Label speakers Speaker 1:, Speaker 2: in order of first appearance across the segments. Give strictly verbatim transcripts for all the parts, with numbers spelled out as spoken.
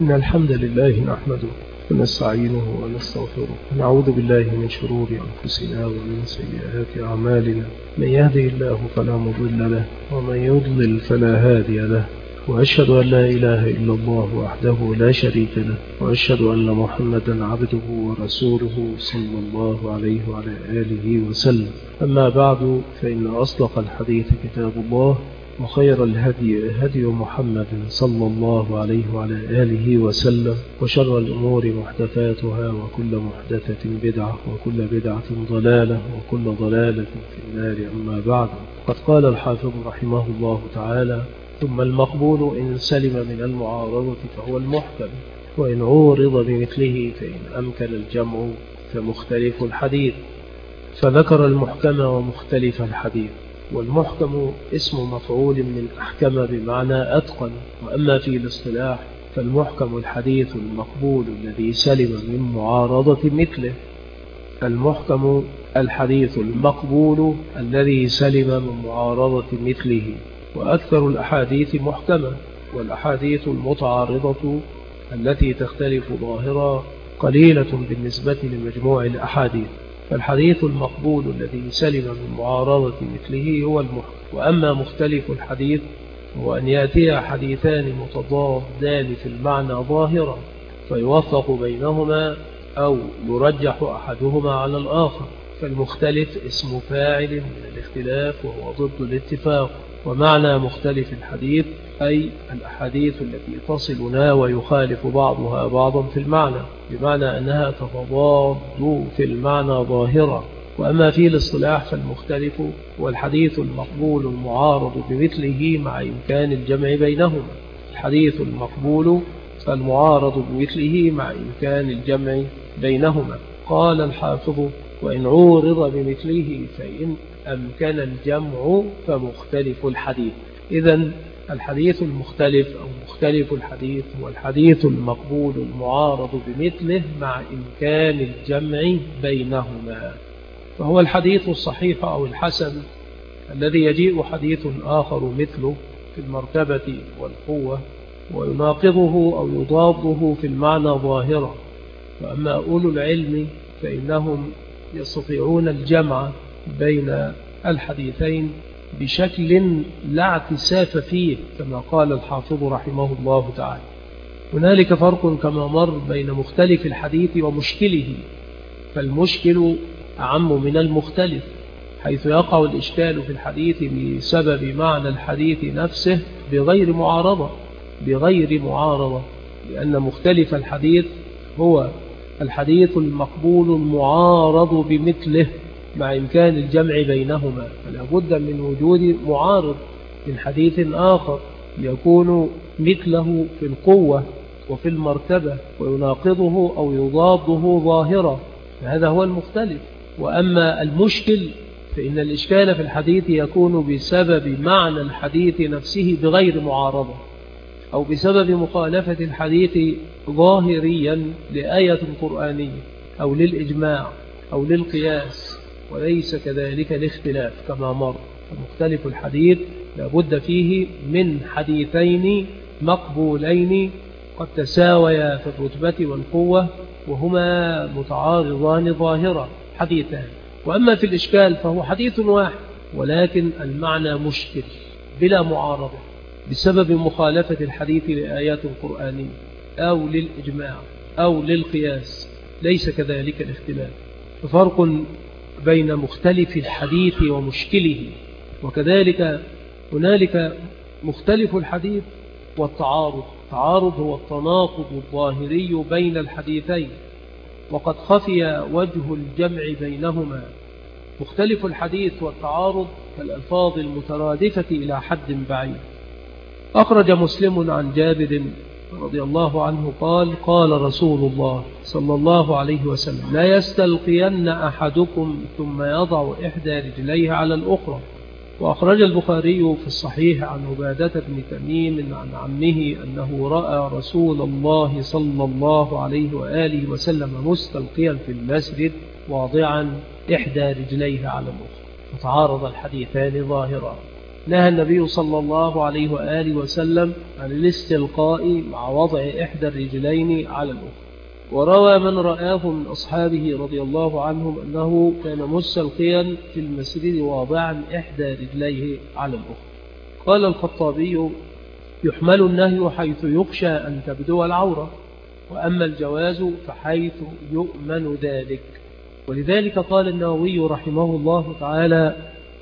Speaker 1: إن الحمد لله نحمده ونستعينه ونستغفره ونعوذ بالله من شرور أنفسنا ومن سيئات أعمالنا. من يهده الله فلا مضل له ومن يضلل فلا هادي له، وأشهد أن لا إله إلا الله وحده لا شريك له، وأشهد أن محمدا عبده ورسوله صلى الله عليه وعلى آله وسلم. أما بعد، فإن أصدق الحديث كتاب الله، وخير الهدي هدي محمد صلى الله عليه وعلى آله وسلم، وشر الأمور محدثاتها، وكل محدثة بدعة، وكل بدعة ضلالة، وكل ضلالة في النار. أما بعد، قد قال الحافظ رحمه الله تعالى: ثم المقبول إن سلم من المعارضة فهو المحكم، وإن عورض بمثله فإن أمكن الجمع فمختلف الحديث. فذكر المحكم ومختلف الحديث. والمحكم اسم مفعول من أحكم بمعنى أتقن. وأما في الاصطلاح فالمحكم الحديث المقبول الذي سلم من معارضة مثله. المحكم الحديث المقبول الذي سلم من معارضة مثله. وأكثر الأحاديث محكمة، والأحاديث المتعارضة التي تختلف ظاهرا قليلة بالنسبة لمجموع الأحاديث. فالحديث المقبول الذي سلم من معارضة مثله هو المحكم. وأما مختلف الحديث هو أن يأتي حديثان متضادان في المعنى ظاهرا فيوفق بينهما أو يرجح أحدهما على الآخر. فالمختلف اسم فاعل من الاختلاف وهو ضد الاتفاق. ومعنى مختلف الحديث أي الأحاديث التي تصلنا ويخالف بعضها بعضا في المعنى، بمعنى أنها تتضاد في المعنى ظاهرا. وأما في الاصطلاح فالمختلف هو الحديث المقبول المعارض بمثله مع إمكان الجمع بينهما. الحديث المقبول المعارض بمثله مع إمكان الجمع بينهما. قال الحافظ: وإن عورض بمثله فإن أمكن الجمع فمختلف الحديث. إذن الحديث المختلف أو مختلف الحديث هو الحديث المقبول المعارض بمثله مع إمكان الجمع بينهما. فهو الحديث الصحيح أو الحسن الذي يجيء حديث آخر مثله في المرتبة والقوة ويناقضه أو يضاده في المعنى ظاهرا. وأما أولو العلم فإنهم يستطيعون الجمع بين الحديثين بشكل لا اعتساف فيه، كما قال الحافظ رحمه الله تعالى. هنالك فرق كما مر بين مختلف الحديث ومشكله. فالمشكل أعم من المختلف، حيث يقع الإشكال في الحديث بسبب معنى الحديث نفسه بغير معارضة بغير معارضة لأن مختلف الحديث هو الحديث المقبول المعارض بمثله مع إمكان الجمع بينهما. فلا بد من وجود معارض من حديث آخر يكون مثله في القوة وفي المرتبة ويناقضه أو يضاده ظاهرا، فهذا هو المختلف. وأما المشكل فإن الإشكال في الحديث يكون بسبب معنى الحديث نفسه بغير معارضة، أو بسبب مخالفة الحديث ظاهريا لآية قرآنية أو للإجماع أو للقياس، وليس كذلك الاختلاف كما مر. فمختلف الحديث لابد فيه من حديثين مقبولين قد تساويا في الرتبة والقوة وهما متعارضان ظاهرا حديثان. وأما في الإشكال فهو حديث واحد ولكن المعنى مشكل بلا معارضة بسبب مخالفة الحديث لآيات قرآنية أو للإجماع أو للقياس، ليس كذلك الاختلاف. ففرق بين مختلف الحديث ومشكله. وكذلك هنالك مختلف الحديث والتعارض. التعارض هو التناقض الظاهري بين الحديثين وقد خفي وجه الجمع بينهما. مختلف الحديث والتعارض كالألفاظ المترادفة إلى حد بعيد. أخرج مسلم عن جابر رضي الله عنه قال: قال رسول الله صلى الله عليه وسلم: لا يستلقين أحدكم ثم يضع إحدى رجليه على الأخرى. وأخرج البخاري في الصحيح عن عبادة بن تميم عن عمه أنه رأى رسول الله صلى الله عليه وآله وسلم مستلقيا في المسجد واضعا إحدى رجليه على الأخرى. فتعارض الحديثان ظاهرا. نهى النبي صلى الله عليه وآله وسلم عن الاستلقاء مع وضع إحدى الرجلين على الأخرى. وروى من رآه من أصحابه رضي الله عنهم أنه كان مستلقيا في المسجد واضعا إحدى رجليه على الأخرى. قال الخطابي: يحمل النهي حيث يخشى أن تبدو العورة، وأما الجواز فحيث يؤمن ذلك. ولذلك قال النووي رحمه الله تعالى: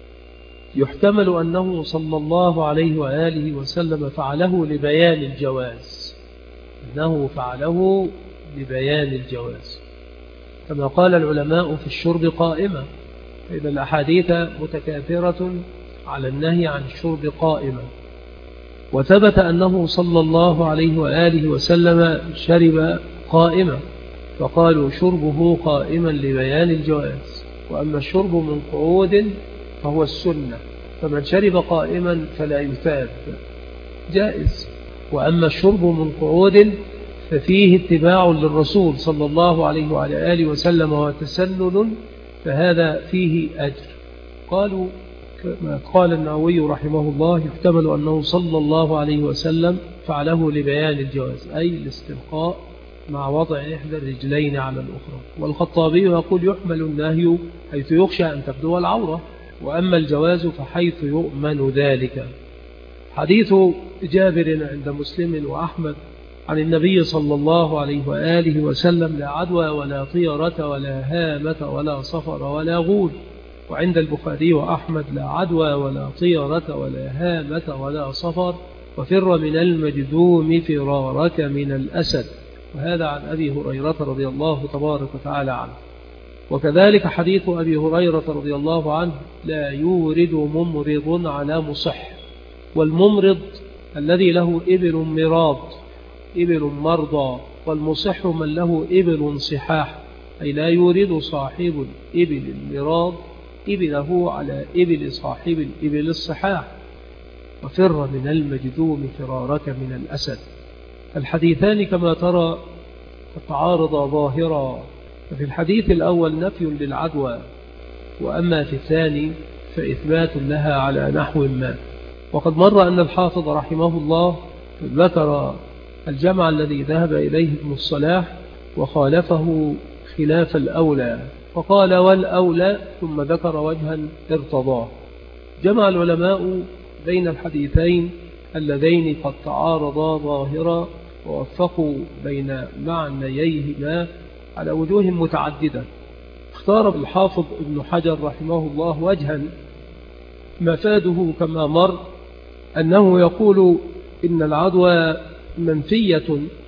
Speaker 1: يحتمل أنه صلى الله عليه وآله وسلم فعله لبيان الجواز، أنه فعله لبيان الجواز، كما قال العلماء في الشرب قائمة، فإن الأحاديث متكاثرة على النهي عن الشرب قائمة. وثبت أنه صلى الله عليه وآله وسلم شرب قائمة، فقالوا شربه قائما لبيان الجواز. وأما الشرب من قعود فهو السنة، فمن شرب قائما فلا يثاب، جائز. وأما الشرب من قعود ففيه اتباع للرسول صلى الله عليه وعلى آله وسلم وتسنن، فهذا فيه أجر. قالوا كما قال النووي رحمه الله: يحتمل أنه صلى الله عليه وسلم فعله لبيان الجواز، أي الاستلقاء مع وضع إحدى الرجلين على الأخرى. والخطابي يقول: يحمل النهي حيث يخشى أن تبدو العورة، وأما الجواز فحيث يؤمن ذلك. حديث جابر عند مسلم وأحمد عن النبي صلى الله عليه وآله وسلم: لا عدوى ولا طيرة ولا هامة ولا صفر ولا غول. وعند البخاري وأحمد: لا عدوى ولا طيرة ولا هامة ولا صفر، وفر من المجذوم فرارك من الأسد. وهذا عن أبي هريرة رضي الله تبارك وتعالى عنه. وكذلك حديث أبي هريرة رضي الله عنه: لا يورد ممرض على مصح. والممرض الذي له إبل مراض، إبل مرضى، والمصح من له إبل صحاح، أي لا يورد صاحب الإبل المراض إبله على إبل صاحب الإبل الصحاح. وفر من المجذوم فرارك من الأسد. الحديثان كما ترى تتعارضا ظاهرا، ففي الحديث الأول نفي للعدوى، وأما في الثاني فإثبات لها على نحو ما. وقد مر أن الحافظ رحمه الله ذكر الجمع الذي ذهب إليه ابن الصلاح وخالفه خلاف الأولى، فقال: والأولى، ثم ذكر وجها ارتضاه. جمع العلماء بين الحديثين اللذين قد تعارضا ظاهرا، ووفقوا بين معنييهما على وجوه متعددة. اختار الحافظ ابن حجر رحمه الله وجها مفاده كما مر أنه يقول إن العدوى منفية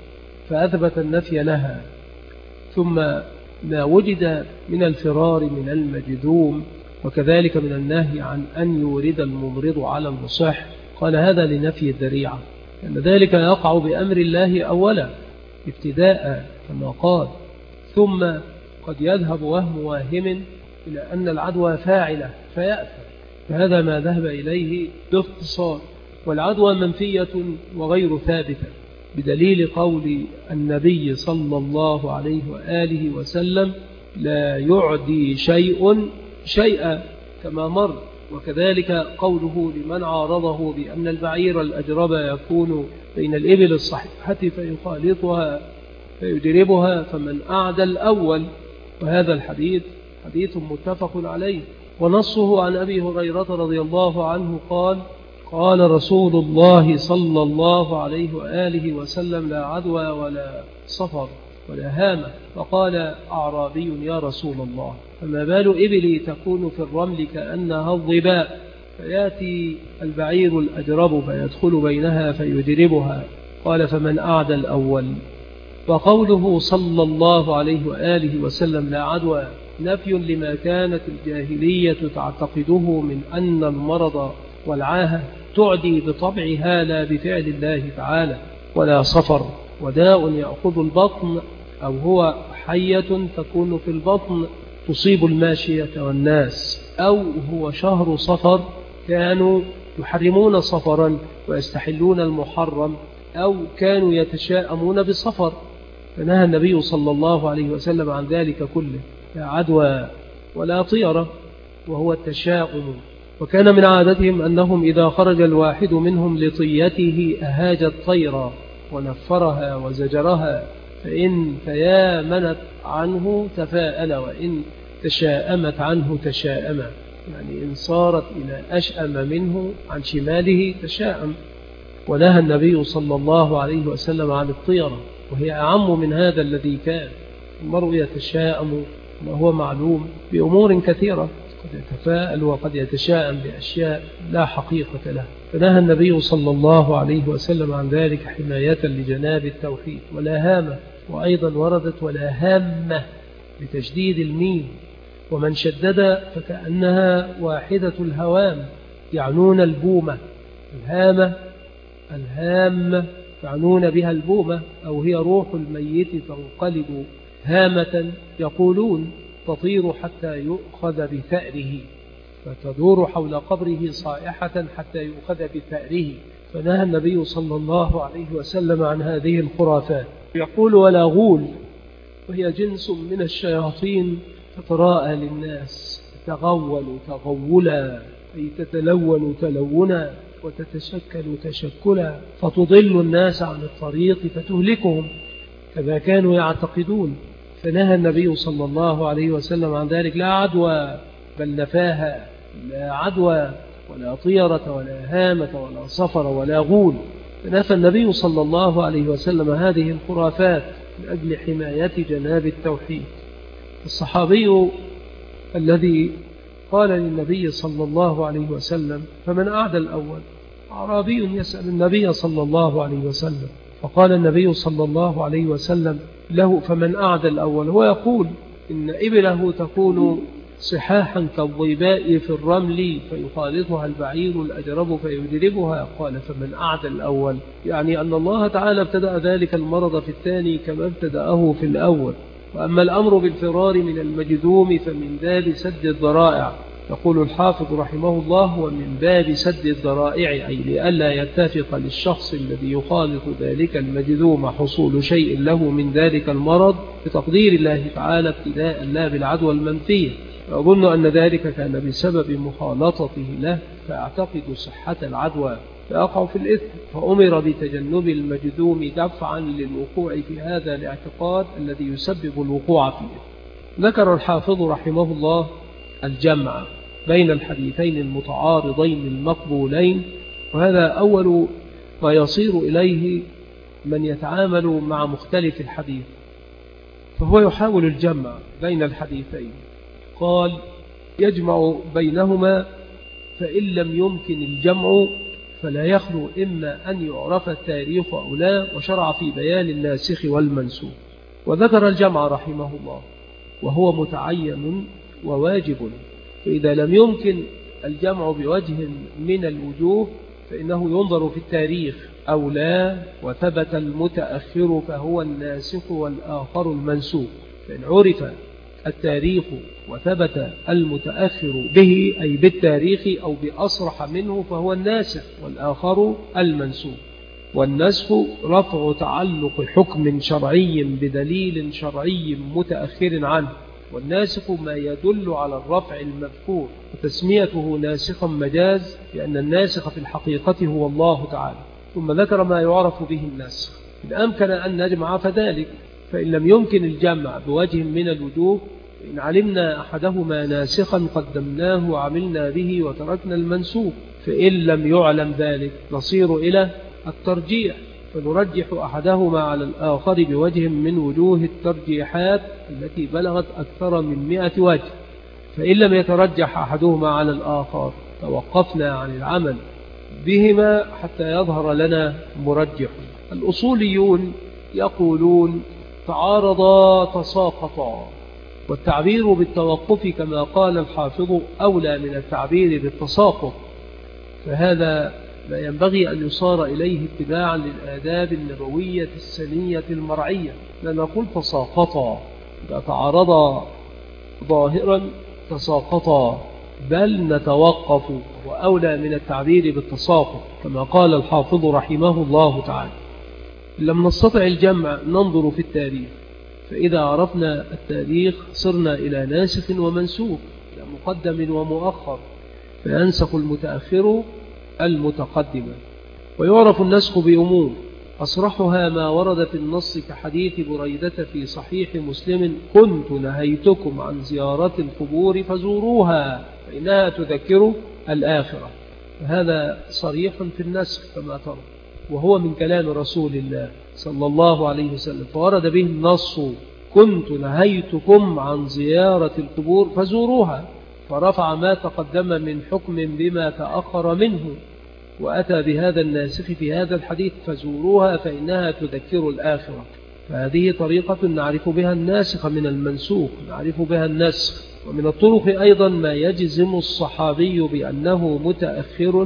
Speaker 1: فأثبت النفي لها، ثم ما وجد من الفرار من المجذوم، وكذلك من النهي عن أن يورد الممرض على المصح، قال هذا لنفي الذريعة، لأن ذلك يقع بأمر الله أولا ابتداء كما قال، ثم قد يذهب وهم واهم إلى أن العدوى فاعلة فيأثر، فهذا ما ذهب إليه باختصار. والعدوى منفية وغير ثابتة بدليل قول النبي صلى الله عليه وآله وسلم: لا يعدي شيء شيئا، كما مر. وكذلك قوله لمن عارضه بأن البعير الأجرب يكون بين الإبل الصحيحة فيخالطها فيجربها، فمن أعدى الأول. وهذا الحديث حديث متفق عليه، ونصه عن أبي هريرة رضي الله عنه قال: قال رسول الله صلى الله عليه وآله وسلم: لا عدوى ولا صفر ولا هامة. فقال أعرابي: يا رسول الله، فما بال إبلي تكون في الرمل كأنها الظباء، فيأتي البعير الأجرب فيدخل بينها فيجربها. قال: فمن أعدى الأول. وقوله صلى الله عليه وآله وسلم: لا عدوى، نفي لما كانت الجاهلية تعتقده من أن المرض والعاهة تعدي بطبعها لا بفعل الله تعالى. ولا صفر، وداء يأخذ البطن، أو هو حية تكون في البطن تصيب الماشية والناس، أو هو شهر صفر كانوا يحرمون صفرا ويستحلون المحرم، أو كانوا يتشاءمون بصفر، فنهى النبي صلى الله عليه وسلم عن ذلك كله. لا عدوى ولا طيرة، وهو التشاؤم وكان من عادتهم أنهم إذا خرج الواحد منهم لطيته أهاج الطير ونفرها وزجرها، فإن تيامنت عنه تفاءل، وإن تشاءمت عنه تشاءم، يعني إن صارت إلى أشأم منه عن شماله تشاءم. ونهى النبي صلى الله عليه وسلم عن الطيرة، وهي أعم من هذا الذي كان. المرء يتشاءم ما هو معلوم بأمور كثيرة، قد يتفاءل وقد يتشاءم بأشياء لا حقيقة له. فنهى النبي صلى الله عليه وسلم عن ذلك حماية لجناب التوحيد. ولا هامة، وأيضا وردت ولا هامة بتشديد الميم، ومن شدد فكأنها واحدة الهوام، يعنون البومة. الهامة الهامة يعنون بها البومة، أو هي روح الميت تنقلب هامة، يقولون تطير حتى يؤخذ بثأره، فتدور حول قبره صائحة حتى يؤخذ بثأره. فنهى النبي صلى الله عليه وسلم عن هذه الخرافات. يقول ولا غول، وهي جنس من الشياطين تتراءى للناس، تتغول تغولا، أي تتلون تلونا، وتتشكل تشكلا، فتضل الناس عن الطريق فتهلكهم، كما كانوا يعتقدون. فنهى النبي صلى الله عليه وسلم عن ذلك. لا عدوى بل نفاها، لا عدوى ولا طيرة ولا هامة ولا صفر ولا غول. فنفى النبي صلى الله عليه وسلم هذه الخرافات من أجل حماية جناب التوحيد. الصحابي الذي قال للنبي صلى الله عليه وسلم فمن أعدى الأول؟ أعرابي يسأل النبي صلى الله عليه وسلم، فقال النبي صلى الله عليه وسلم له فمن أعدى الأول؟ هو يقول إن إبله تكون صحاحا كالضيباء في الرمل فيخالطها البعير الأجرب فيدربها. قال فمن أعدى الأول، يعني أن الله تعالى ابتدأ ذلك المرض في الثاني كما ابتدأه في الأول. وأما الأمر بالفرار من المجذوم فمن باب سد الذرائع. يقول الحافظ رحمه الله ومن باب سد الذرائع، أي لئلا يتفق للشخص الذي يخالط ذلك المجذوم حصول شيء له من ذلك المرض بتقدير الله تعالى ابتداء لا بالعدوى المنفية. أظن أن ذلك كان بسبب مخالطته له، فأعتقد صحة العدوى فأقع في الإثم، فأمر بتجنب المجذوم دفعا للوقوع في هذا الاعتقاد الذي يسبب الوقوع في الإثم. ذكر الحافظ رحمه الله الجمع بين الحديثين المتعارضين المقبولين، وهذا أول ما يصير إليه من يتعامل مع مختلف الحديث، فهو يحاول الجمع بين الحديثين. قال يجمع بينهما، فإن لم يمكن الجمع فلا يخلو إما أن يعرف التاريخ أو لا، وشرع في بيان الناسخ والمنسوخ. وذكر الجمع رحمه الله وهو متعين وواجب، فإذا لم يمكن الجمع بوجه من الوجوه فإنه ينظر في التاريخ أو لا، وثبت المتأخر فهو الناسخ والآخر المنسوخ. فإن عرف التاريخ وثبت المتأخر به أي بالتاريخ أو بأصرح منه فهو الناسخ والآخر المنسوخ. والنسخ رفع تعلق حكم شرعي بدليل شرعي متأخر عنه، والناسخ ما يدل على الرفع المذكور، وتسميته ناسخا مجاز لأن الناسخ في الحقيقة هو الله تعالى. ثم ذكر ما يعرف به الناسخ. إن أمكن أن نجمع فذلك، فإن لم يمكن الجمع بوجه من الوجوه إن علمنا أحدهما ناسخا قدمناه وعملنا به وتركنا المنسوخ. فإن لم يعلم ذلك نصير إلى الترجيح، فنرجح أحدهما على الآخر بوجه من وجوه الترجيحات التي بلغت أكثر من مئة وجه. فإن لم يترجح أحدهما على الآخر توقفنا عن العمل بهما حتى يظهر لنا مرجح. الأصوليون يقولون تعارضا تساقطا، والتعبير بالتوقف كما قال الحافظ أولى من التعبير بالتساقط، فهذا ما ينبغي أن يصار إليه اتباعا للآداب النبوية السنية المرعية. لا نقول تساقطا إذا تعارضا ظاهرا تساقطا، بل نتوقف، وأولى من التعبير بالتساقط كما قال الحافظ رحمه الله تعالى. لم نستطع الجمع ننظر في التاريخ، فإذا عرفنا التاريخ صرنا إلى ناسخ ومنسوخ، إلى مقدم ومؤخر. فينسخ المتأخر المتقدم. ويعرف النسخ بأمور أصرحها ما ورد في النص كحديث بريدة في صحيح مسلم: كنت نهيتكم عن زيارة القبور فزوروها فإنها تذكر الآخرة. هذا صريح في النسخ كما ترى، وهو من كلام رسول الله صلى الله عليه وسلم، فورد به النص: كنت نهيتكم عن زيارة القبور فزوروها، فرفع ما تقدم من حكم بما تأخر منه، وأتى بهذا الناسخ في هذا الحديث: فزوروها فإنها تذكر الآخرة. فهذه طريقة نعرف بها الناسخ من المنسوخ، نعرف بها النسخ. ومن الطرق أيضا ما يجزم الصحابي بأنه متأخر،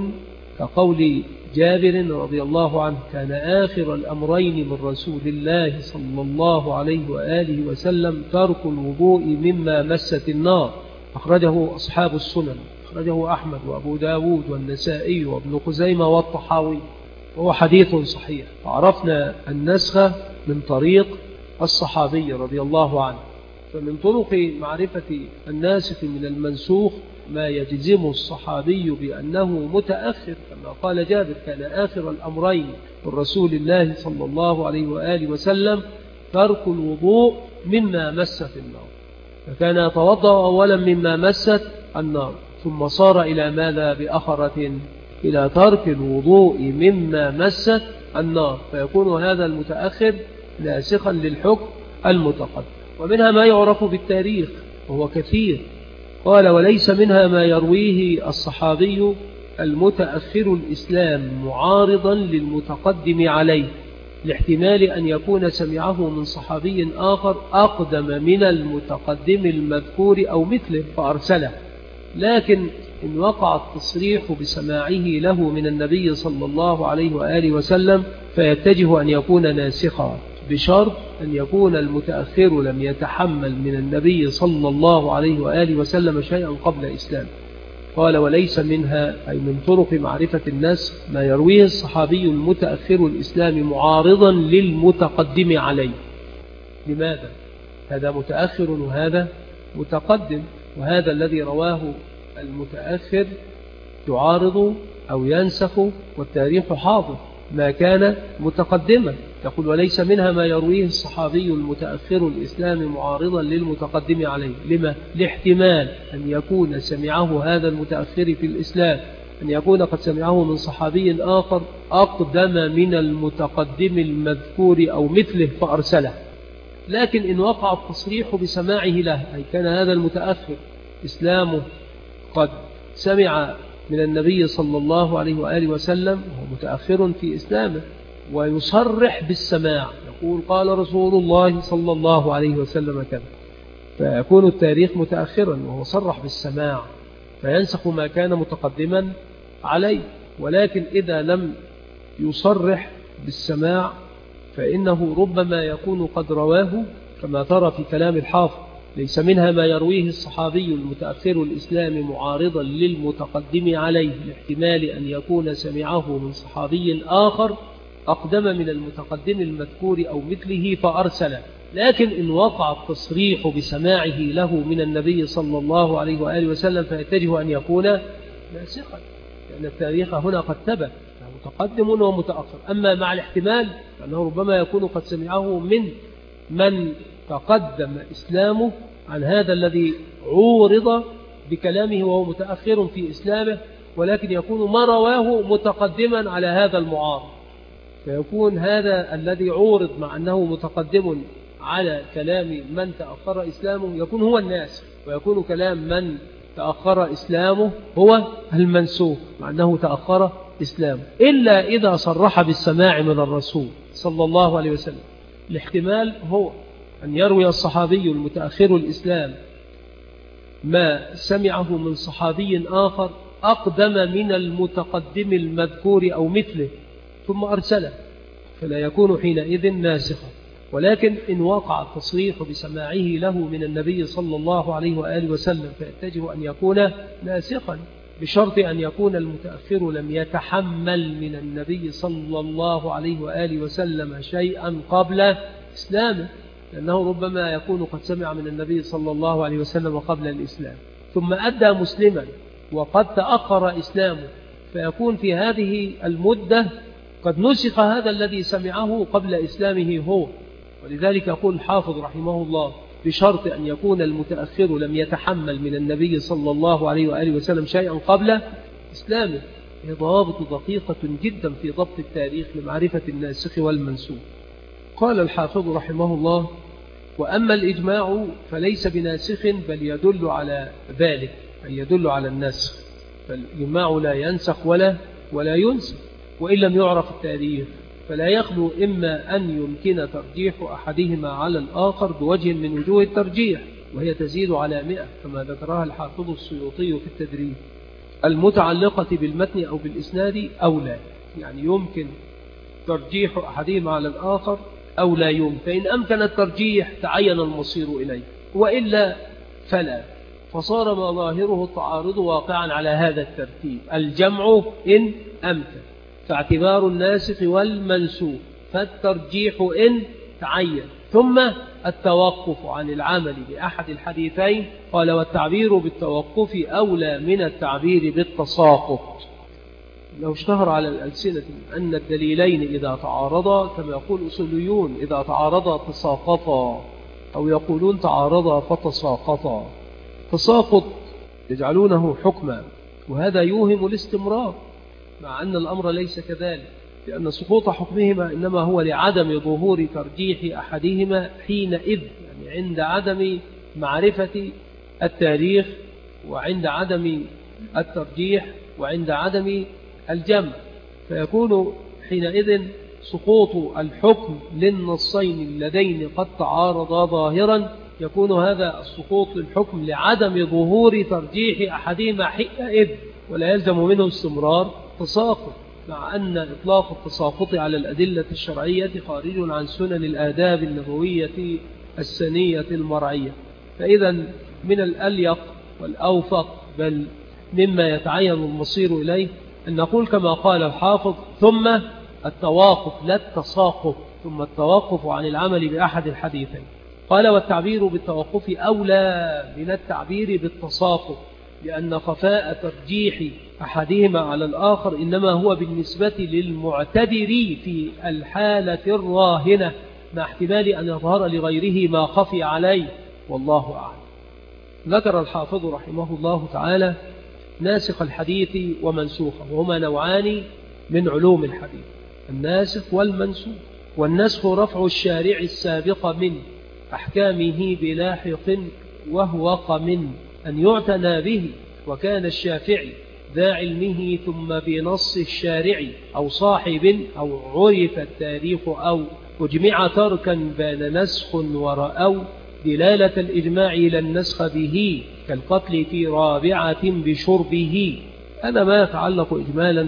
Speaker 1: كقول جابر رضي الله عنه: كان آخر الأمرين من رسول الله صلى الله عليه وآله وسلم ترك الوضوء مما مست النار. أخرجه أصحاب السنن، أخرجه أحمد وأبو داود والنسائي وابن خزيمة والطحاوي، وهو حديث صحيح. فعرفنا النسخ من طريق الصحابي رضي الله عنه. فمن طرق معرفة الناسخ من المنسوخ ما يجزم الصحابي بأنه متأخر، كما قال جابر: كان آخر الأمرين من رسول الله صلى الله عليه وآله وسلم ترك الوضوء مما مست النار، فكان يتوضأ أولا مما مست النار، ثم صار إلى ماذا بأخرة؟ إلى ترك الوضوء مما مست النار، فيكون هذا المتأخر ناسخا للحكم المتقدم. ومنها ما يعرف بالتاريخ وهو كثير. قال: وليس منها ما يرويه الصحابي المتأخر الإسلام معارضا للمتقدم عليه، لاحتمال أن يكون سمعه من صحابي آخر أقدم من المتقدم المذكور أو مثله فأرسله. لكن إن وقع التصريح بسماعه له من النبي صلى الله عليه وآله وسلم فيتجه أن يكون ناسخا، بشرط أن يكون المتأخر لم يتحمل من النبي صلى الله عليه وآله وسلم شيئا قبل إسلام. قال: وليس منها، أي من طرق معرفة النسخ، ما يرويه الصحابي المتأخر الإسلام معارضا للمتقدم عليه. لماذا؟ هذا متأخر وهذا متقدم، وهذا الذي رواه المتأخر يعارض أو ينسخ والتاريخ حاضر ما كان متقدما. يقول: وليس منها ما يرويه الصحابي المتأخر الإسلام معارضا للمتقدم عليه. لما؟ لاحتمال أن يكون سمعه هذا المتأخر في الإسلام، أن يكون قد سمعه من صحابي آخر أقدم من المتقدم المذكور أو مثله فأرسله. لكن إن وقع التصريح بسماعه له، أي كان هذا المتأخر إسلامه قد سمع من النبي صلى الله عليه وآله وسلم، وهو متأخر في إسلامه، ويصرح بالسماع، يقول: قال رسول الله صلى الله عليه وسلم كذا، فيكون التاريخ متأخرا وهو صرح بالسماع، فينسخ ما كان متقدما عليه. ولكن إذا لم يصرح بالسماع فإنه ربما يكون قد رواه، كما ترى في كلام الحافظ: ليس منها ما يرويه الصحابي المتأخر الإسلام معارضا للمتقدم عليه، لاحتمال أن يكون سمعه من صحابي آخر أقدم من المتقدم المذكور أو مثله فأرسله. لكن إن وقع التصريح بسماعه له من النبي صلى الله عليه وآله وسلم فيتجه أن يكون ناسخا، لأن التاريخ هنا قد ثبت متقدم ومتأخر. أما مع الاحتمال أنه ربما يكون قد سمعه من من تقدم إسلامه عن هذا الذي عورض بكلامه وهو متأخر في إسلامه، ولكن يكون ما رواه متقدما على هذا المعارض، فيكون هذا الذي عورض مع أنه متقدم على كلام من تأخر إسلامه يكون هو الناسخ، ويكون كلام من تأخر إسلامه هو المنسوخ مع أنه تأخر إسلامه، إلا إذا صرح بالسماع من الرسول صلى الله عليه وسلم. الاحتمال هو أن يروي الصحابي المتأخر الإسلام ما سمعه من صحابي آخر أقدم من المتقدم المذكور أو مثله ثم أرسله، فلا يكون حينئذ ناسخا. ولكن إن وقع التصريح بسماعه له من النبي صلى الله عليه وآله وسلم فيتجه أن يكون ناسخا، بشرط أن يكون المتأخر لم يتحمل من النبي صلى الله عليه وآله وسلم شيئا قبل إسلامه، لأنه ربما يكون قد سمع من النبي صلى الله عليه وسلم قبل الإسلام ثم أدى مسلما
Speaker 2: وقد تأخر إسلامه، فيكون في هذه المدة قد نسخ هذا الذي سمعه قبل إسلامه هو. ولذلك يقول الحافظ رحمه الله بشرط أن يكون المتأخر لم يتحمل من النبي صلى الله عليه وآله وسلم شيئا قبل إسلامه. هي ضوابط دقيقة جدا في ضبط التاريخ لمعرفة الناسخ والمنسوخ. قال الحافظ رحمه الله: وأما الإجماع فليس بناسخ بل يدل على ذلك، أي يدل على النسخ، فالإجماع لا ينسخ ولا ولا ينسخ. وإن لم يعرف التاريخ فلا يخلو إما أن يمكن ترجيح أحدهما على الآخر بوجه من وجوه الترجيح، وهي تزيد على مئة كما ذكرها الحافظ السيوطي في التدريب، المتعلقة بالمتن أو بالإسناد أو لا، يعني يمكن ترجيح أحدهما على الآخر أو لا يمكن، فإن أمكن الترجيح تعين المصير إليه، وإلا فلا، فصار ما ظاهره التعارض واقعا على هذا الترتيب: الجمع إن أمكن، فاعتبار الناسخ والمنسوخ، فالترجيح إن تعين، ثم التوقف عن العمل بأحد الحديثين. قال: والتعبير بالتوقف أولى من التعبير بالتساقط. لو اشتهر على الألسنة أن الدليلين إذا تعارضا، كما يقول أصوليون، إذا تعارضا تساقطا، أو يقولون تعارضا فتساقطا. تساقط يجعلونه حكما، وهذا يوهم الاستمرار، مع أن الأمر ليس كذلك، لأن سقوط حكمهما إنما هو لعدم ظهور ترجيح أحدهما حينئذ، يعني عند عدم معرفة التاريخ، وعند عدم الترجيح، وعند عدم الجمع، فيكون حينئذ سقوط الحكم للنصين اللذين قد تعارضا ظاهرا، يكون هذا السقوط للحكم لعدم ظهور ترجيح أحدهما حينئذ، ولا يلزم منه استمرار تساقط، مع أن إطلاق التساقط على الأدلة الشرعية خارج عن سنن الآداب النبوية السنية المرعية. فإذا من الأليق والأوفق، بل مما يتعين المصير إليه، أن نقول كما قال الحافظ: ثم التوقف لا التساقط، ثم التوقف عن العمل بأحد الحديثين. قال: والتعبير بالتوقف أولى من التعبير بالتساقط، لأن خفاء ترجيح أحدهما على الآخر إنما هو بالنسبة للمعتبر في الحالة الراهنة، مع احتمال أن يظهر لغيره ما خفي عليه، والله أعلم. ذكر الحافظ رحمه الله تعالى ناسخ الحديث ومنسوخه، وهما نوعان من علوم الحديث: الناسخ والمنسوخ. والنسخ رفع الشارع السابق من أحكامه بلاحق، وهو قمن أن يعتنى به، وكان الشافعي ذا علمه ثم بنص الشارع أو صاحب، أو عرف التاريخ، أو أجمع تركا بان نسخ ورأوا دلالة الإجماع إلى النسخ به، كالقتل في رابعة بشربه. هذا ما يتعلق إجمالا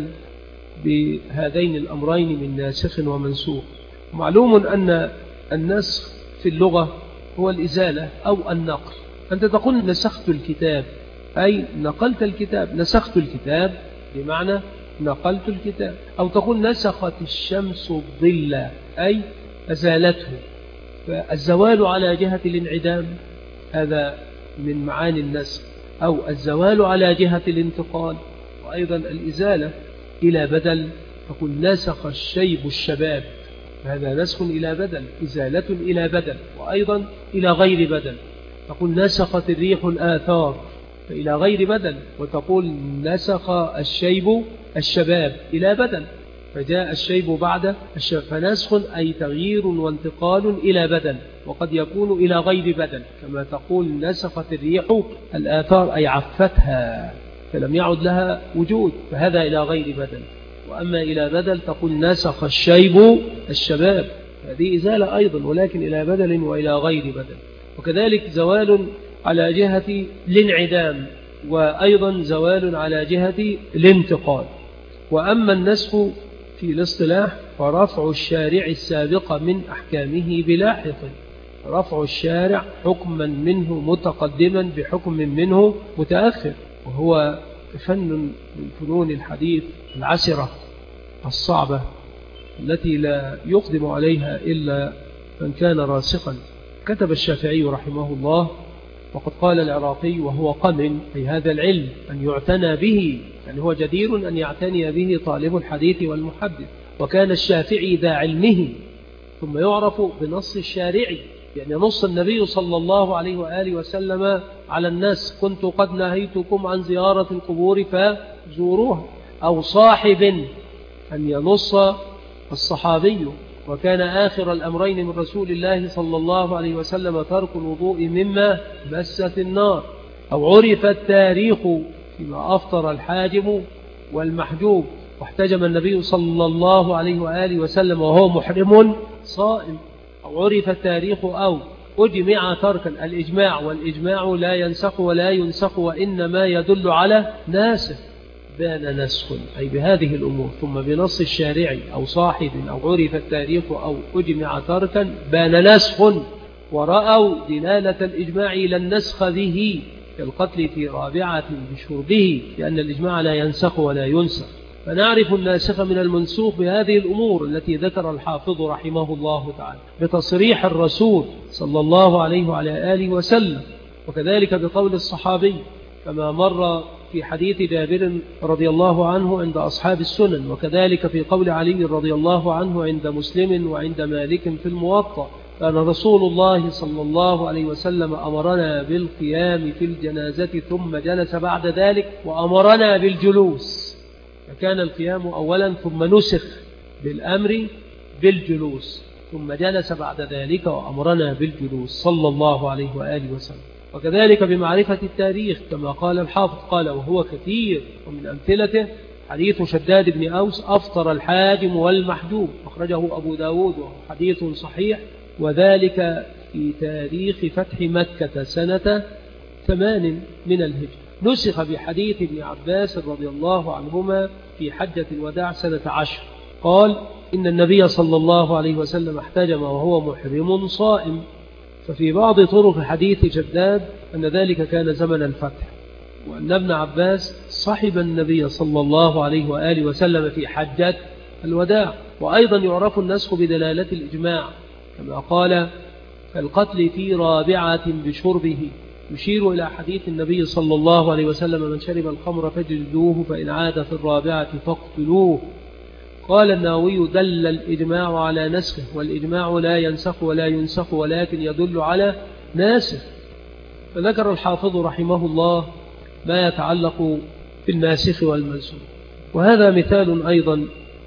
Speaker 2: بهذين الأمرين من ناسخ ومنسوخ. معلوم أن النسخ في اللغة هو الإزالة أو النقل. أنت تقول نسخت الكتاب، أي نقلت الكتاب، نسخت الكتاب بمعنى نقلت الكتاب. أو تقول نسخت الشمس الظل، أي أزالته. فالزوال على جهة الانعدام هذا من معاني النسخ، أو الزوال على جهة الانتقال، وأيضا الإزالة إلى بدل. تقول نسخ الشيب الشباب، هذا نسخ إلى بدل، إزالة إلى بدل، وأيضا إلى غير بدل. تقول نسخت الريح الآثار، فإلى غير بدل. وتقول نسخ الشيب الشباب إلى بدل، فجاء الشيب بعد الشباب. فنسخ أي تغيير وانتقال إلى بدل، وقد يكون إلى غير بدل، كما تقول نسخت الريح الآثار أي عفتها فلم يعد لها وجود، فهذا إلى غير بدل. وأما إلى بدل تقول نسخ الشيب الشباب، هذه إزالة أيضا، ولكن إلى بدل وإلى غير بدل. وكذلك زوال على جهة الانعدام، وأيضا زوال على جهة الانتقال. وأما النسخ في الاصطلاح فرفع الشارع السابق من أحكامه بلاحق، رفع الشارع حكما منه متقدما بحكم منه متأخر، وهو فن من فنون الحديث العسرة الصعبة التي لا يقدم عليها إلا من كان راسخا. كتب الشافعي رحمه الله: وقد قال العراقي وهو قمن أي هذا العلم أن يعتنى به، يعني هو جدير أن يعتني به طالب الحديث والمحدث. وكان الشافعي ذا علمه، ثم يعرف بنص الشارعي، يعني نص النبي صلى الله عليه وآله وسلم على الناس: كنت قد نهيتكم عن زيارة القبور فزوروها. أو صاحب أن ينص الصحابي، وكان آخر الأمرين من رسول الله صلى الله عليه وسلم ترك الوضوء مما مست النار. أو عرف التاريخ فيما أفطر الحاجم والمحجوب، واحتجم النبي صلى الله عليه وآله وسلم وهو محرم صائم. أو عرف التاريخ أو أجمع تركا. الإجماع والإجماع لا ينسخ ولا ينسخ، وإنما يدل على ناسخ. بان نسخ أي بهذه الأمور، ثم بنص الشارع أو صاحب أو عرف التاريخ أو أجمع تركا بان نسخ، ورأوا دلالة الإجماع إلى النسخ به كالقتل في رابعة بشربه، لأن الإجماع لا ينسخ ولا ينسخ. فنعرف الناسخ من المنسوخ بهذه الأمور التي ذكر الحافظ رحمه الله تعالى بتصريح الرسول صلى الله عليه وعلى آله وسلم، وكذلك بقول الصحابي كما مر في حديث جابر رضي الله عنه عند أصحاب السنن، وكذلك في قول علي رضي الله عنه عند مسلم وعند مالك في الموطأ: كان رسول الله صلى الله عليه وسلم أمرنا بالقيام في الجنازة ثم جلس بعد ذلك وأمرنا بالجلوس. فكان القيام أولا ثم نسخ بالأمر بالجلوس، ثم جلس بعد ذلك وأمرنا بالجلوس صلى الله عليه وآله وسلم. وكذلك بمعرفة التاريخ كما قال الحافظ، قال وهو كثير، ومن أمثلته حديث شداد بن أوس: أفطر الحاجم والمحجوب، أخرجه أبو داود وهو حديث صحيح، وذلك في تاريخ فتح مكة سنة ثمان من الهجرة. نسخ بحديث ابن عباس رضي الله عنهما في حجة الوداع سنة عشر، قال: إن النبي صلى الله عليه وسلم احتجم وهو محرم صائم. ففي بعض طرق حديث شداد أن ذلك كان زمن الفتح، وأن ابن عباس صحب النبي صلى الله عليه وآله وسلم في حجة الوداع. وأيضا يعرف النسخ بدلالة الإجماع كما قال: القتل في رابعة بشربه، يشير إلى حديث النبي صلى الله عليه وسلم: من شرب الخمر فاجلدوه، فإن عاد في الرابعة فاقتلوه. قال النووي: دل الإجماع على نسخه، والإجماع لا ينسخ ولا ينسخ ولكن يدل على ناسخ. فذكر الحافظ رحمه الله ما يتعلق بالناسخ والمنسوخ، وهذا مثال أيضا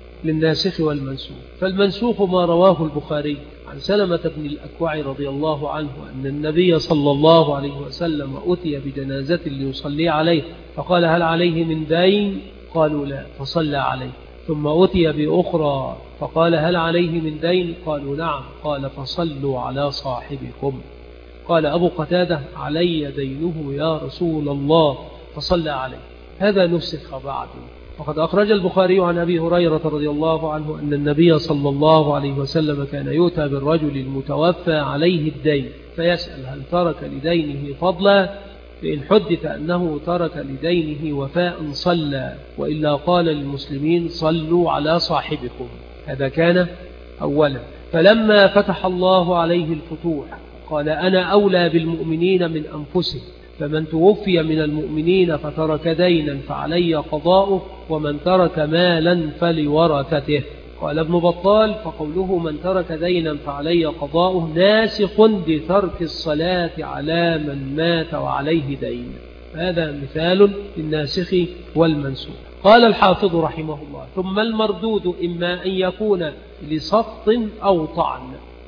Speaker 2: للناسخ والمنسوخ. فالمنسوخ ما رواه البخاري عن سلمة بن الأكوع رضي الله عنه أن النبي صلى الله عليه وسلم أتي بجنازة ليصلي عليه، فقال: هل عليه من دين؟ قالوا لا، فصلى عليه. ثم أتي بأخرى فقال: هل عليه من دين؟ قالوا نعم، قال: فصلوا على صاحبكم. قال أبو قتادة: علي دينه يا رسول الله، فصلى عليه. هذا نسخ بعد. وقد أخرج البخاري عن أبي هريرة رضي الله عنه أن النبي صلى الله عليه وسلم كان يؤتى بالرجل المتوفى عليه الدين فيسأل: هل ترك لدينه فضلا؟ فإن حدث أنه ترك لدينه وفاء صلى، وإلا قال للمسلمين: صلوا على صاحبكم. هذا كان أولا. فلما فتح الله عليه الفتوح قال: أنا أولى بالمؤمنين من أنفسهم، فمن توفي من المؤمنين فترك دينا فعلي قضاؤه، ومن ترك مالا فلورثته. قال ابن بطال: فقوله من ترك دينا فعلي قضاؤه ناسخ بترك الصلاة على من مات وعليه دين. هذا مثال للناسخ والمنسوخ. قال الحافظ رحمه الله: ثم المردود إما أن يكون لسقط أو طعن،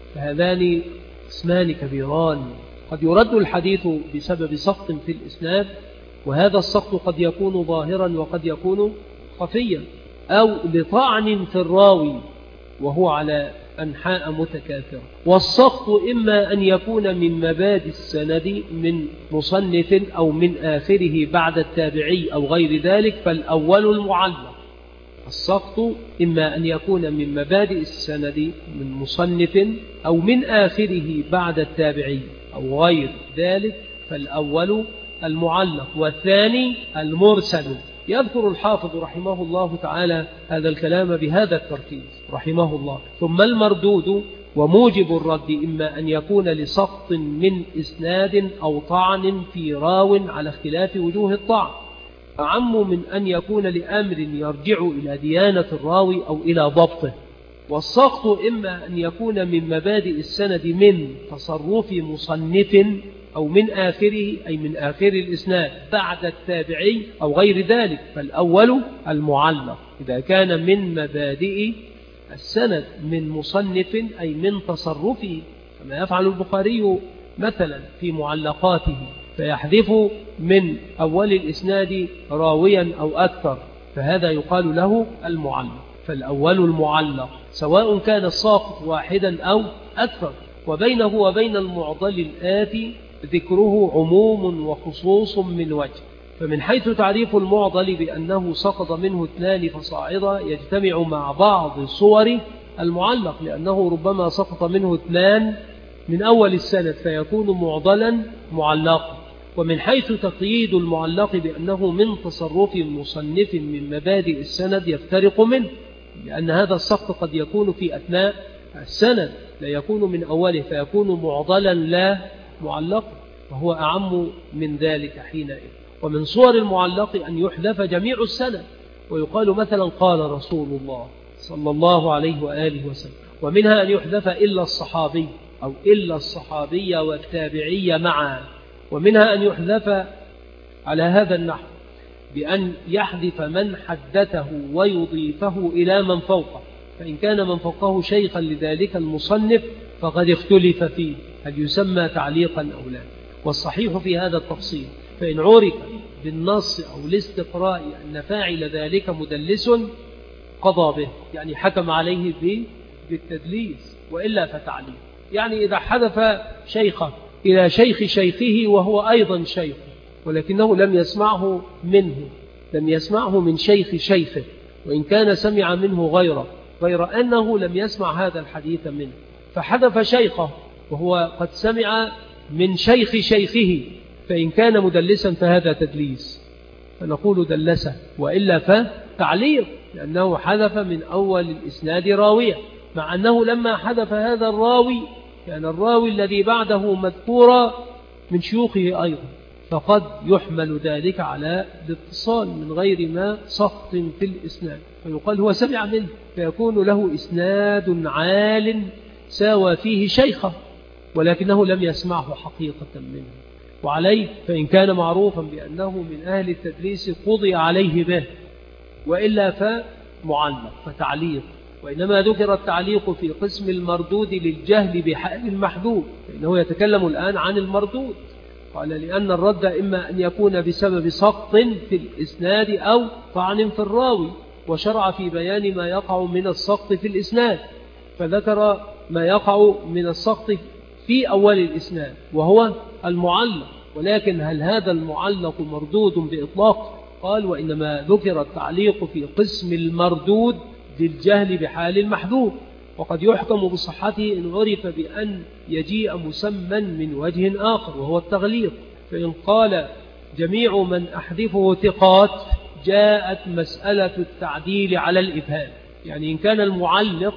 Speaker 2: فهذان اسمان كبيران. قد يرد الحديث بسبب سقط في الإسناد، وهذا السقط قد يكون ظاهرا وقد يكون خفيا، أو لطعن في الراوي وهو على أنحاء متكاثرة. والسقط إما أن يكون من مبادئ السند من مصنف أو من آخره بعد التابعي أو غير ذلك، فالأول المعلق. السقط إما أن يكون من مبادئ السند من مصنف أو من آخره بعد التابعي أو غير ذلك، فالأول المعلق، والثاني المرسل. يذكر الحافظ رحمه الله تعالى هذا الكلام بهذا التركيز رحمه الله. ثم المردود وموجب الرد إما أن يكون لسقط من إسناد أو طعن في راو على اختلاف وجوه الطعن، أعم من أن يكون لأمر يرجع إلى ديانة الراوي أو إلى ضبطه. والسقط إما أن يكون من مبادئ السند من تصرف مصنف أو من آخره، أي من آخر الإسناد بعد التابعي أو غير ذلك، فالأول المعلق إذا كان من مبادئ السند من مصنف أي من تصرفه، كما يفعل البخاري مثلا في معلقاته فيحذف من أول الإسناد راويا أو أكثر، فهذا يقال له المعلق. فالأول المعلق سواء كان الساقط واحدا أو أكثر، وبينه وبين المعضل الآتي ذكره عموم وخصوص من وجه. فمن حيث تعريف المعضل بأنه سقط منه اثنان فصاعدا يجتمع مع بعض صور المعلق، لأنه ربما سقط منه اثنان من أول السند فيكون معضلا معلقا. ومن حيث تقييد المعلق بأنه من تصرف مصنف من مبادئ السند يفترق منه، لأن هذا السقط قد يكون في أثناء السند لا يكون من أوله فيكون معضلا لا معلق، وهو أعم من ذلك حينئذ. ومن صور المعلق أن يحذف جميع السند ويقال مثلا قال رسول الله صلى الله عليه وآله وسلم، ومنها أن يحذف إلا الصحابي أو إلا الصحابي والتابعي معا، ومنها أن يحذف على هذا النحو بأن يحذف من حدثه ويضيفه إلى من فوقه، فإن كان من فوقه شيخا لذلك المصنف فقد اختلف فيه هل يسمى تعليقا أو لا. والصحيح في هذا التفصيل فإن عرف بالنص أو الاستقراء أن فاعل ذلك مدلس قضى به، يعني حكم عليه بالتدليس، وإلا فتعليق. يعني إذا حذف شيخه إلى شيخ شيخه وهو أيضا شيخ ولكنه لم يسمعه منه، لم يسمعه من شيخ شيخه، وإن كان سمع منه غيره غير أنه لم يسمع هذا الحديث منه، فحذف شيخه وهو قد سمع من شيخ شيخه، فإن كان مدلسا فهذا تدليس فنقول دلسه، وإلا فتعليق، لأنه حذف من أول الإسناد راوية، مع أنه لما حذف هذا الراوي كان الراوي الذي بعده مذكورا من شيوخه أيضا، فقد يحمل ذلك على الاتصال من غير ما سقط في الإسناد، فيقال هو سمع منه، فيكون له إسناد عال ساوى فيه شيخه ولكنه لم يسمعه حقيقة منه. وعليه فإن كان معروفا بأنه من أهل التدليس قضي عليه به، وإلا فمعلق فتعليق. وإنما ذكر التعليق في قسم المردود للجهل بحال المحذوف، فإنه يتكلم الآن عن المردود. قال لأن الرد إما أن يكون بسبب سقط في الإسناد أو طعن في الراوي، وشرع في بيان ما يقع من السقط في الإسناد، فذكر ما يقع من السقط في أول الإسناد وهو المعلق. ولكن هل هذا المعلق مردود بإطلاق؟ قال وإنما ذكر التعليق في قسم المردود للجهل بحال المحذوف، وقد يحكم بصحته إن عرف بأن يجيء مسمى من وجه آخر وهو التغليظ. فإن قال جميع من أحذفه ثقات جاءت مسألة التعديل على الإبهام، يعني إن كان المعلق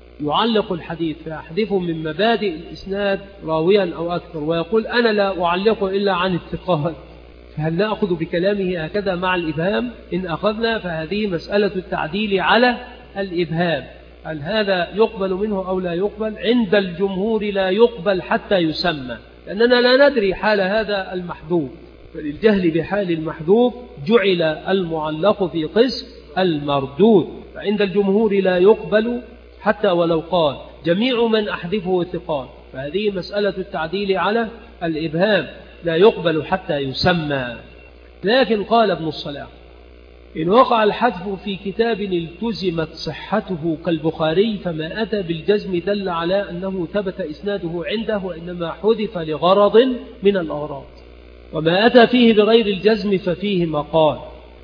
Speaker 2: يعلق الحديث فيحذفه من مبادئ الإسناد راويا أو أكثر ويقول أنا لا أعلقه إلا عن الثقات، فهل نأخذ بكلامه هكذا مع الإبهام؟ إن أخذنا فهذه مسألة التعديل على الإبهام. هل هذا يقبل منه أو لا يقبل؟ عند الجمهور لا يقبل حتى يسمى، لأننا لا ندري حال هذا المحذوف، فللجهل بحال المحذوف جعل المعلق في قسم المردود. فعند الجمهور لا يقبل حتى ولو قال جميع من أحذفه ثقات، فهذه مسألة التعديل على الإبهام لا يقبل حتى يسمى. لكن قال ابن الصلاح إن وقع الحذف في كتاب التزمت صحته كالبخاري فما أتى بالجزم دل على أنه ثبت إسناده عنده، وإنما حذف لغرض من الأغراض، وما أتى فيه بغير الجزم ففيه مقال.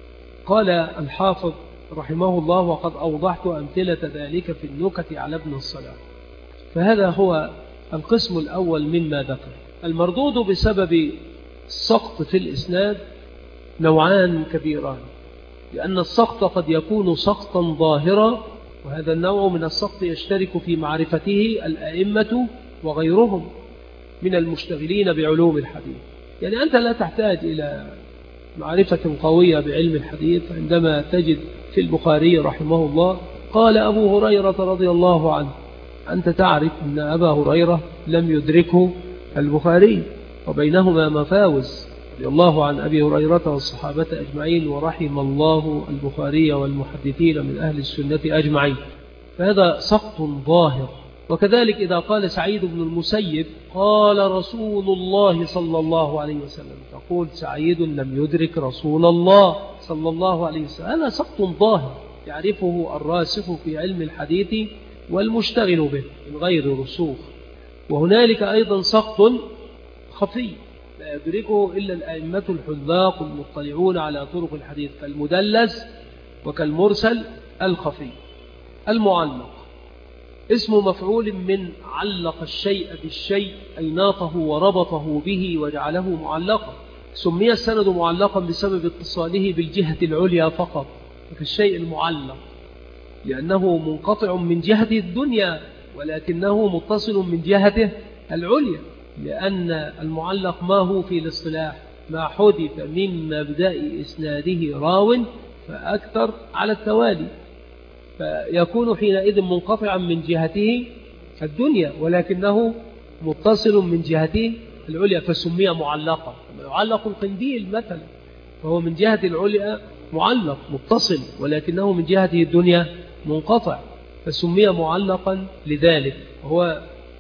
Speaker 2: قال الحافظ رحمه الله وقد أوضحت أمثلة ذلك في النكت على ابن الصلاح. فهذا هو القسم الأول مما ذكر. المردود بسبب السقط في الإسناد نوعان كبيران، لأن السقط قد يكون سقطا ظاهرا وهذا النوع من السقط يشترك في معرفته الأئمة وغيرهم من المشتغلين بعلوم الحديث. يعني أنت لا تحتاج إلى معرفة قوية بعلم الحديث عندما تجد في البخاري رحمه الله قال أبو هريرة رضي الله عنه، أنت تعرف أن أبا هريرة لم يدركه البخاري وبينهما مفاوز رضي الله عن أبي هريرة والصحابة أجمعين، ورحم الله البخاري والمحدثين من أهل السنة أجمعين. فهذا سقط ظاهر. وكذلك إذا قال سعيد بن المسيب قال رسول الله صلى الله عليه وسلم، تقول سعيد لم يدرك رسول الله صلى الله عليه وسلم، هذا سقط ظاهر يعرفه الراسخ في علم الحديث والمشتغل به من غير رسوخ. وهنالك أيضا سقط خفي لا يدركه إلا الأئمة الحذاق المطلعون على طرق الحديث كالمدلس وكالمرسل الخفي. المعلق اسم مفعول من علق الشيء بالشيء أي ناطه وربطه به وجعله معلقا. سمي السند معلقا بسبب اتصاله بالجهة العليا فقط كالشيء المعلق، لأنه منقطع من جهة الدنيا ولكنه متصل من جهته العليا، لأن المعلق ما هو في الاصطلاح ما حدث من مبدأ إسناده راو فأكثر على التوالي، فيكون حينئذ منقطعا من جهته الدنيا ولكنه متصل من جهته العليا فسمي معلقا. يعلق القنديل مثلا فهو من جهة العليا معلق متصل ولكنه من جهته الدنيا منقطع فسمي معلقا لذلك. وهو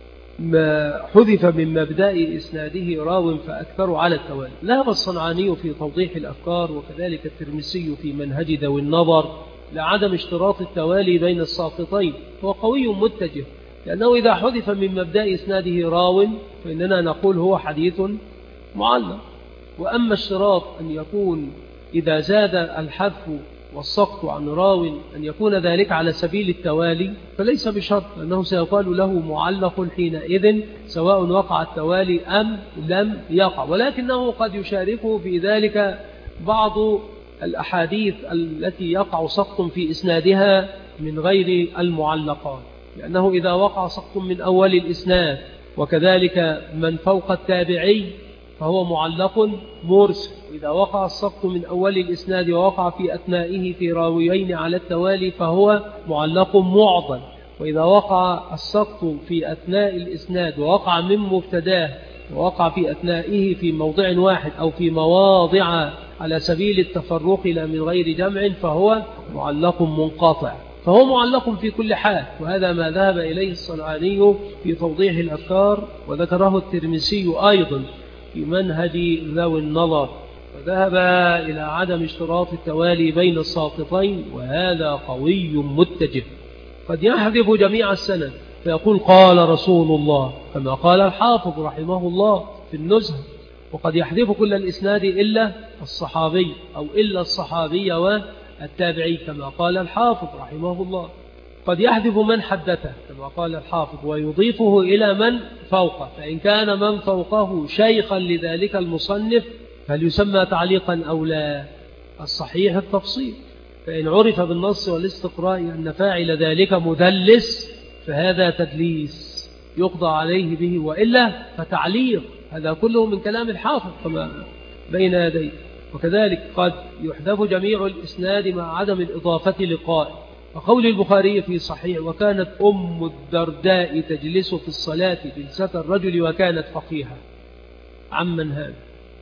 Speaker 2: ما حذف من مبدأ إسناده راو فأكثر على التوالي. ذهب الصنعاني في توضيح الأفكار وكذلك الترمسي في منهج ذوي النظر لعدم اشتراط التوالي بين الساقطين، هو قوي متجه، لأنه إذا حذف من مبدأ إسناده راو فإننا نقول هو حديث معلق. وأما اشتراط أن يكون إذا زاد الحذف والسقط عن راو أن يكون ذلك على سبيل التوالي فليس بشرط، لأنه سيقال له معلق حينئذ سواء وقع التوالي أم لم يقع، ولكنه قد يشاركه في ذلك بعض الأحاديث التي يقع سقط في إسنادها من غير المعلقات، لأنه إذا وقع سقط من أول الإسناد وكذلك من فوق التابعي فهو معلق مرسل، إذا وقع السقط من أول الإسناد ووقع في أثنائه في راويين على التوالي فهو معلق معضل، وإذا وقع السقط في أثناء الإسناد ووقع من مبتداه ووقع في أثنائه في موضع واحد أو في مواضع على سبيل التفرق لا من غير جمع فهو معلق منقطع، فهو معلق في كل حال. وهذا ما ذهب إليه الصنعاني في توضيح الأفكار، وذكره الترمسي أيضا في منهج ذوي النظر، وذهب إلى عدم اشتراط التوالي بين الساقطين، وهذا قوي متجه. قد يحذف جميع السند فيقول قال رسول الله كما قال الحافظ رحمه الله في النزهة، وقد يحذف كل الإسناد إلا الصحابي أو إلا الصحابي والتابعي كما قال الحافظ رحمه الله. قد يحذف من حدثه كما قال الحافظ ويضيفه إلى من فوقه، فإن كان من فوقه شيخا لذلك المصنف هل يسمى تعليقا أو لا؟ الصحيح التفصيل، فإن عرف بالنص والاستقراء أن فاعل ذلك مدلس فهذا تدليس يقضى عليه به، وإلا فتعليق، هذا كله من كلام الحافظ كما بين يديه. وكذلك قد يحذف جميع الإسناد مع عدم الإضافة لقائل، وقول البخاري في صحيح وكانت أم الدرداء تجلس في الصلاة جلسة الرجل وكانت فقيها، عمن هذا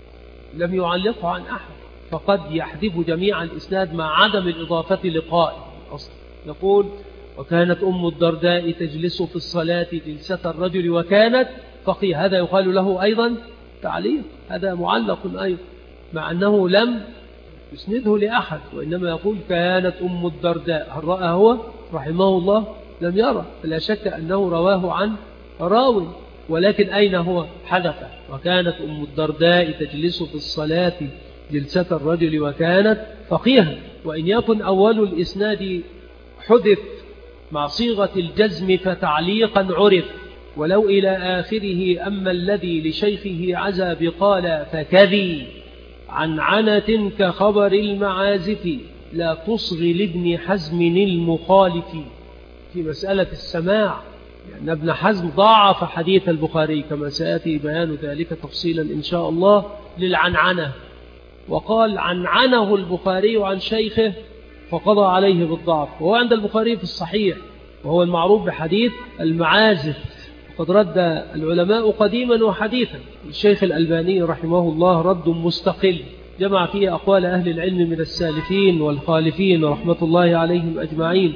Speaker 2: لم يعلقه عن أحد، فقد يحذف جميع الإسناد مع عدم الإضافة لقائل أصلا. يقول وكانت أم الدرداء تجلس في الصلاة جلسة الرجل وكانت فقيها، هذا يقال له أيضا تعليق، هذا معلق أيضا مع أنه لم يسنده لأحد، وإنما يقول كانت أم الدرداء، هل رأى هو رحمه الله؟ لم يرى، فلا شك أنه رواه عن راوي، ولكن أين هو؟ حدث وكانت أم الدرداء تجلس في الصلاة جلسة الرجل وكانت فقيها. وإن يكن أول الإسناد حدث مع صيغة الجزم فتعليقا عرف، ولو إلى آخره أما الذي لشيخه عزى بقال فكذي عن عنة كخبر المعازف لا تصغي لابن حزم المخالف، في مسألة السماع، لأن ابن حزم ضاعف حديث البخاري كما سيأتي بيان ذلك تفصيلا إن شاء الله للعنعنة، وقال عنعنه البخاري عن شيخه فقضى عليه بالضعف، وهو عند البخاري في الصحيح، وهو المعروف بحديث المعازف. وقد رد العلماء قديما وحديثا. الشيخ الألباني رحمه الله رد مستقل جمع فيه أقوال أهل العلم من السالفين والخالفين رحمة الله عليهم أجمعين.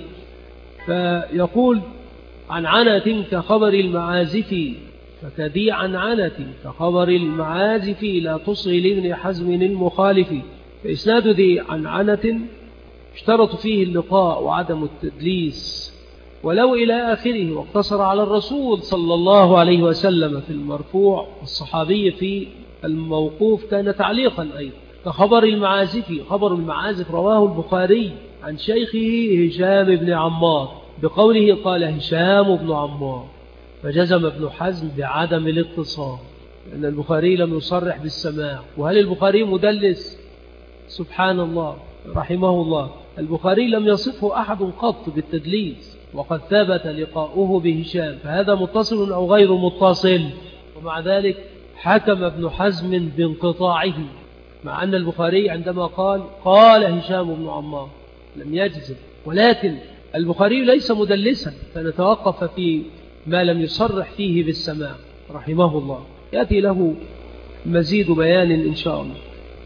Speaker 2: فيقول عنعنة كخبر المعازف فكذي عنعنة كخبر المعازف لا تصغي لابن حزم المخالف. فإسناد ذي عنعنة اشترط فيه اللقاء وعدم التدليس ولو إلى آخره، واقتصر على الرسول صلى الله عليه وسلم في المرفوع، والصحابي في الموقوف كان تعليقا أيضا. كخبر المعازف، خبر المعازف رواه البخاري عن شيخه هشام بن عمار بقوله قال هشام بن عمار، فجزم ابن حزم بعدم الاتصال لأن البخاري لم يصرح بالسماع. وهل البخاري مدلس؟ سبحان الله رحمه الله، البخاري لم يصفه أحد قط بالتدليس، وقد ثبت لقاؤه بهشام، فهذا متصل أو غير متصل. ومع ذلك حكم ابن حزم بانقطاعه، مع أن البخاري عندما قال قال هشام بن عمار لم يجزم. ولكن البخاري ليس مدلسا، فنتوقف في ما لم يصرح فيه بالسماع رحمه الله، يأتي له مزيد بيان إن شاء الله.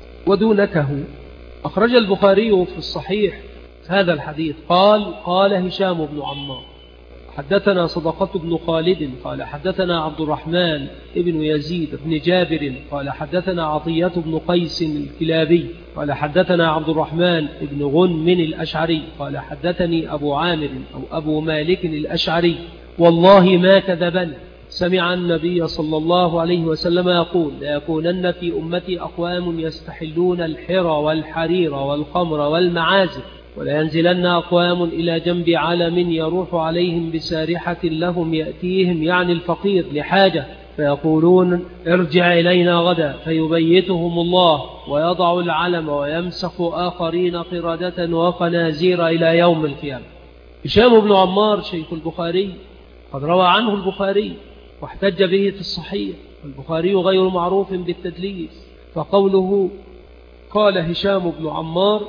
Speaker 2: ودونكه أخرج البخاري في الصحيح هذا الحديث قال قال هشام بن عمار حدثنا صدقة بن خالد قال حدثنا عبد الرحمن ابن يزيد بن جابر قال حدثنا عطية بن قيس الكلابي قال حدثنا عبد الرحمن ابن غنم الأشعري قال حدثني أبو عامر أو أبو مالك الأشعري والله ما كذبني سمع النبي صلى الله عليه وسلم يقول لا يكونن في أمتي أقوام يستحلون الحر والحرير والخمر والمعازف ولا ينزلن أقوام إلى جنب علم يروح عليهم بسارحة لهم يأتيهم يعني الفقير لحاجة فيقولون ارجع إلينا غدا فيبيتهم الله ويضع العلم ويمسخ آخرين قردة وخنازير إلى يوم القيامة. هشام بن عمار شيخ البخاري قد روى عنه البخاري واحتج به في الصحيح، والبخاري غير معروف بالتدليس، فقوله قال هشام بن عمار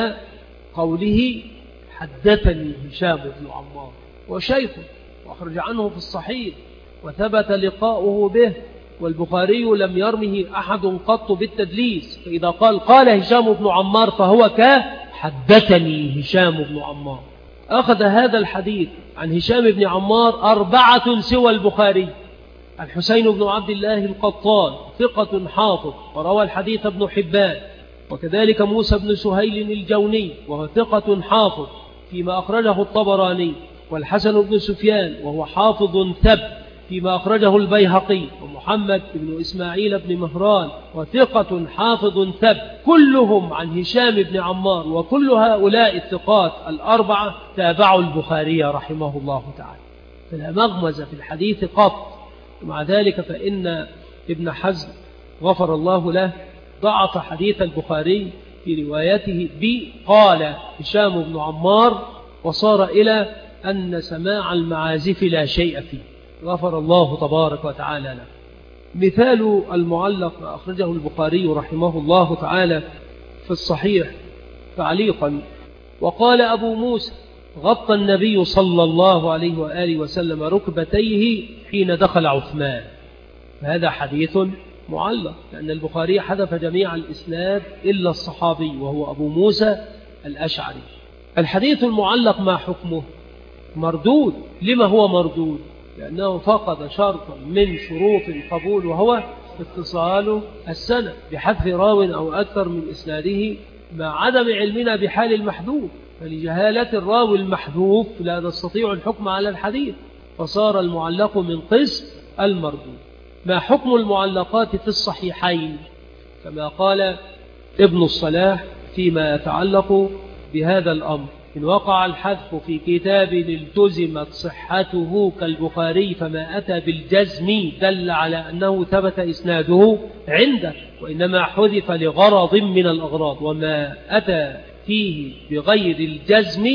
Speaker 2: كقوله حدثني هشام بن عمار وشيخه وأخرج عنه في الصحيح وثبت لقاؤه به، والبخاري لم يرمه أحد قط بالتدليس، فإذا قال قال هشام بن عمار فهو كحدثني هشام بن عمار. أخذ هذا الحديث عن هشام بن عمار أربعة سوى البخاري: الحسين بن عبد الله القطان ثقة حافظ وروى الحديث ابن حبان، وكذلك موسى بن سهيل الجوني وهو ثقة حافظ فيما أخرجه الطبراني، والحسن بن سفيان وهو حافظ ثبت فيما أخرجه البيهقي، ومحمد بن إسماعيل بن مهران وثقة حافظ ثبت، كلهم عن هشام بن عمار، وكل هؤلاء الثقات الأربعة تابعوا البخاري رحمه الله تعالى، فلا مغمز في الحديث قط. ومع ذلك فإن ابن حزم غفر الله له ضعف حديث البخاري في روايته بقال هشام بن عمار، وصار إلى أن سماع المعازف لا شيء فيه، غفر الله تبارك وتعالى له. مثال المعلق ما أخرجه البخاري رحمه الله تعالى في الصحيح تعليقا: وقال أبو موسى غطى النبي صلى الله عليه وآله وسلم ركبتيه حين دخل عثمان. هذا حديث معلق لأن البخاري حذف جميع الإسناد إلا الصحابي وهو أبو موسى الأشعري. الحديث المعلق ما حكمه؟ مردود. لما هو مردود؟ لأنه فقد شرطا من شروط القبول وهو اتصال السند بحذف راو أو أكثر من إسناده مع عدم علمنا بحال المحذوف، فلجهالة الراوي المحذوف لا نستطيع الحكم على الحديث، فصار المعلق من قسم المردود. ما حكم المعلقات في الصحيحين؟ كما قال ابن الصلاح فيما يتعلق بهذا الأمر: إن وقع الحذف في كتاب التزمت صحته كالبخاري فما أتى بالجزم دل على أنه ثبت إسناده عنده، وإنما حذف لغرض من الأغراض، وما أتى فيه بغير الجزم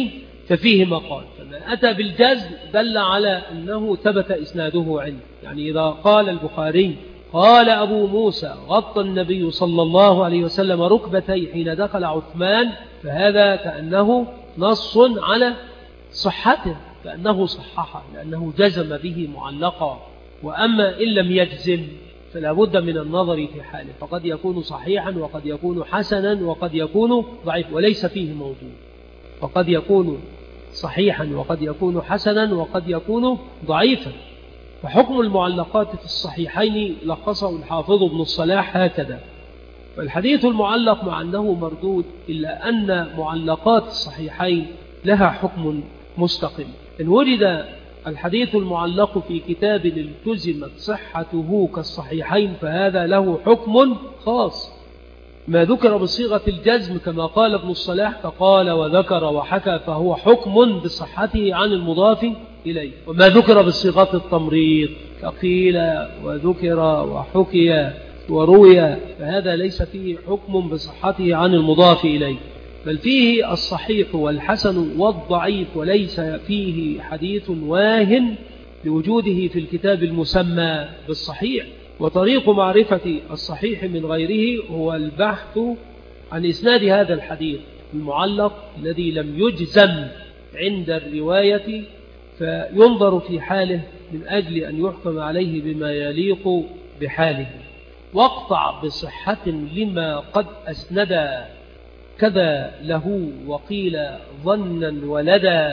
Speaker 2: ففيه مقال. فما أتى بالجزم دل على أنه ثبت إسناده عنده. يعني إذا قال البخاري قال أبو موسى غطى النبي صلى الله عليه وسلم ركبتيه حين دخل عثمان، فهذا كأنه نص على صحته، كأنه صححه لأنه جزم به معلقا. وأما إن لم يجزم فلا بد من النظر في حاله، فقد يكون صحيحا وقد يكون حسنا وقد يكون ضعيف وليس فيه موضوع، فقد يكون صحيحا وقد يكون حسنا وقد يكون ضعيفا. فحكم المعلقات في الصحيحين لخصه الحافظ ابن الصلاح هكذا: فالحديث المعلق مع أنه مردود إلا أن معلقات الصحيحين لها حكم مستقل. إن وجد الحديث المعلق في كتاب التزمت صحته كالصحيحين فهذا له حكم خاص. ما ذكر بصيغة الجزم كما قال ابن الصلاح فقال وذكر وحكى فهو حكم بصحته عن المضاف إليه. وما ذكر بصيغة التمريض كقيل وذكر وحكي وروي فهذا ليس فيه حكم بصحته عن المضاف إليه، بل فيه الصحيح والحسن والضعيف، وليس فيه حديث واهن لوجوده في الكتاب المسمى بالصحيح. وطريق معرفة الصحيح من غيره هو البحث عن إسناد هذا الحديث المعلق الذي لم يجزم عند الرواية، فينظر في حاله من أجل أن يحكم عليه بما يليق بحاله. واقطع بصحة لما قد أسند كذا له وقيل ظنا ولدى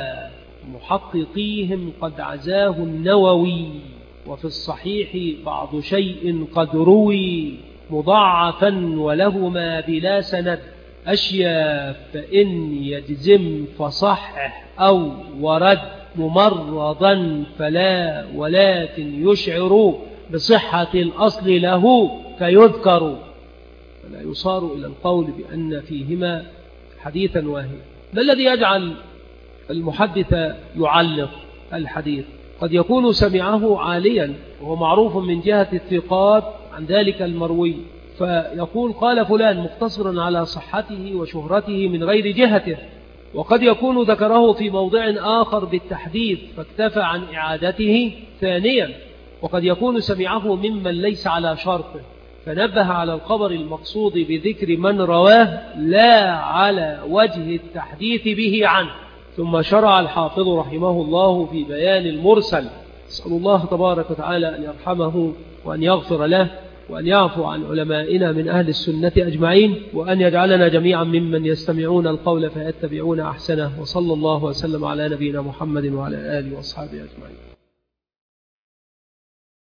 Speaker 2: محققيهم قد عزاه النووي، وفي الصحيح بعض شيء قد روي مضاعفا ولهما بلا سند أشياء، فإن يجزم فصحح أو ورد ممرضا فلا، ولكن يشعر بصحة الأصل له فيذكر، فلا يصار إلى القول بأن فيهما حديثا واهيا. ما الذي يجعل المحدث يعلق الحديث؟ قد يكون سمعه عاليا وهو معروف من جهة الثقات عن ذلك المروي، فيقول قال فلان مقتصرا على صحته وشهرته من غير جهته. وقد يكون ذكره في موضع آخر بالتحديث فاكتفى عن إعادته ثانيا. وقد يكون سمعه ممن ليس على شرطه فنبه على الخبر المقصود بذكر من رواه لا على وجه التحديث به عنه. ثم شرع الحافظ رحمه الله في بيان المرسل. أسأل الله تبارك وتعالى أن يرحمه وأن يغفر له وأن يعفو عن علمائنا من أهل السنة أجمعين، وأن يجعلنا جميعا ممن يستمعون القول فيتبعون أحسنه. وصلى الله وسلم على نبينا محمد وعلى آله وأصحابه أجمعين.